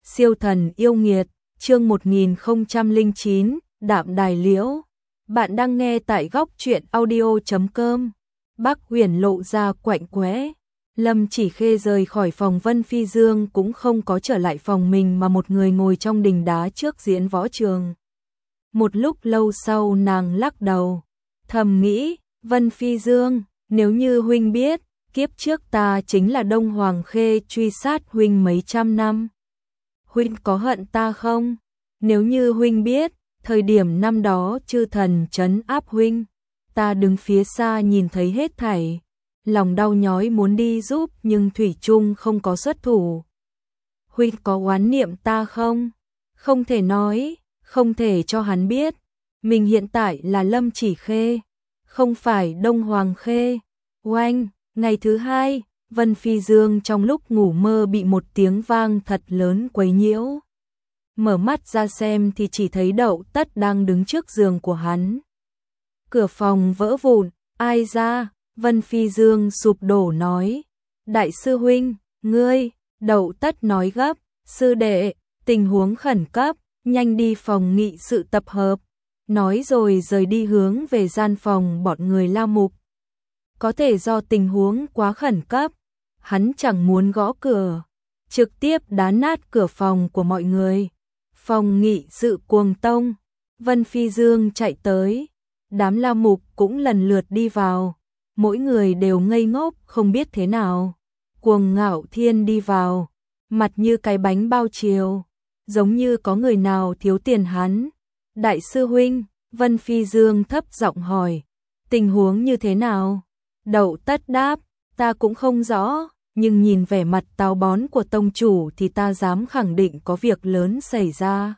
Siêu thần yêu nghiệt, chương 1009, Đạm Đài Liễu. Bạn đang nghe tại góc truyện audio.com. Bác Huyền lộ ra quạnh quẽ. Lâm Chỉ Khê rời khỏi phòng Vân Phi Dương cũng không có trở lại phòng mình mà một người ngồi trong đình đá trước diễn võ trường. Một lúc lâu sau nàng lắc đầu, thầm nghĩ, Vân Phi Dương, nếu như huynh biết, kiếp trước ta chính là Đông Hoàng Khê truy sát huynh mấy trăm năm. Huynh có hận ta không? Nếu như huynh biết, thời điểm năm đó chư thần trấn áp huynh, ta đứng phía xa nhìn thấy hết thảy, lòng đau nhói muốn đi giúp nhưng thủy chung không có xuất thủ. Huynh có oán niệm ta không? Không thể nói, không thể cho hắn biết, mình hiện tại là Lâm Chỉ Khê, không phải Đông Hoàng Khê. Oanh, ngày thứ hai, Vân Phi Dương trong lúc ngủ mơ bị một tiếng vang thật lớn quấy nhiễu. Mở mắt ra xem thì chỉ thấy Đậu Tất đang đứng trước giường của hắn. Cửa phòng vỡ vụn, ai ra? Vân Phi Dương sụp đổ nói. Đại sư huynh, ngươi, Đậu Tất nói gấp, sư đệ, tình huống khẩn cấp, nhanh đi phòng nghị sự tập hợp. Nói rồi rời đi hướng về gian phòng bọn người La Mục. Có thể do tình huống quá khẩn cấp, hắn chẳng muốn gõ cửa, trực tiếp đá nát cửa phòng của mọi người. Phòng nghị sự Cuồng Tông, Vân Phi Dương chạy tới, đám La Mục cũng lần lượt đi vào, mỗi người đều ngây ngốc không biết thế nào. Cuồng Ngạo Thiên đi vào, mặt như cái bánh bao chiều, giống như có người nào thiếu tiền hắn. Đại sư huynh, Vân Phi Dương thấp giọng hỏi, tình huống như thế nào? Đậu Tất đáp, ta cũng không rõ, nhưng nhìn vẻ mặt táo bón của tông chủ thì ta dám khẳng định có việc lớn xảy ra.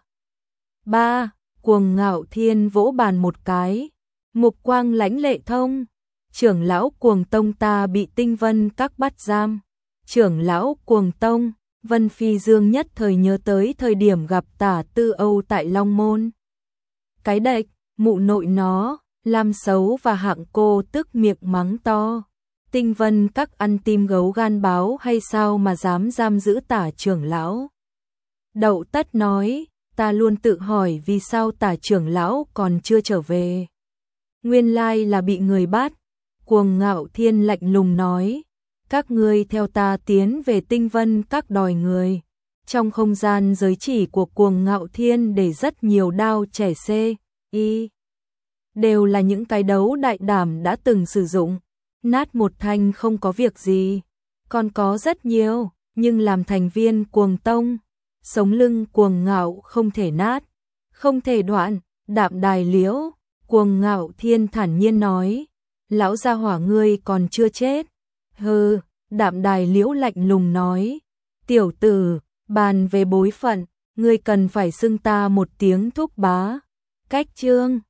Ba, Cuồng Ngạo Thiên vỗ bàn một cái, mục quang lãnh lệ thông, trưởng lão Cuồng Tông ta bị Tinh Vân Các bắt giam. Trưởng lão Cuồng Tông, Vân Phi Dương nhất thời nhớ tới thời điểm gặp Tả Tư Âu tại Long Môn. Cái đệch, mụ nội nó, Lam Xấu và Hạng Cô tức miệng mắng to. Tinh Vân Các ăn tim gấu gan báo hay sao mà dám giam giữ Tả trưởng lão? Đậu Tất nói, ta luôn tự hỏi vì sao Tả trưởng lão còn chưa trở về. Nguyên lai là bị người bắt. Cuồng Ngạo Thiên lạnh lùng nói, các ngươi theo ta tiến về Tinh Vân Các đòi người. Trong không gian giới chỉ của Cuồng Ngạo Thiên để rất nhiều đao trẻ C.I. đều là những cái đấu đại đảm đã từng sử dụng. Nát một thanh không có việc gì, còn có rất nhiều, nhưng làm thành viên Cuồng Tông, sống lưng Cuồng Ngạo không thể nát, không thể đoạn. Đạm Đài Liễu, Cuồng Ngạo Thiên thản nhiên nói, lão gia hỏa ngươi còn chưa chết. Hừ, Đạm Đài Liễu lạnh lùng nói, tiểu tử, bàn về bối phận, ngươi cần phải xưng ta một tiếng thúc bá. Cách chương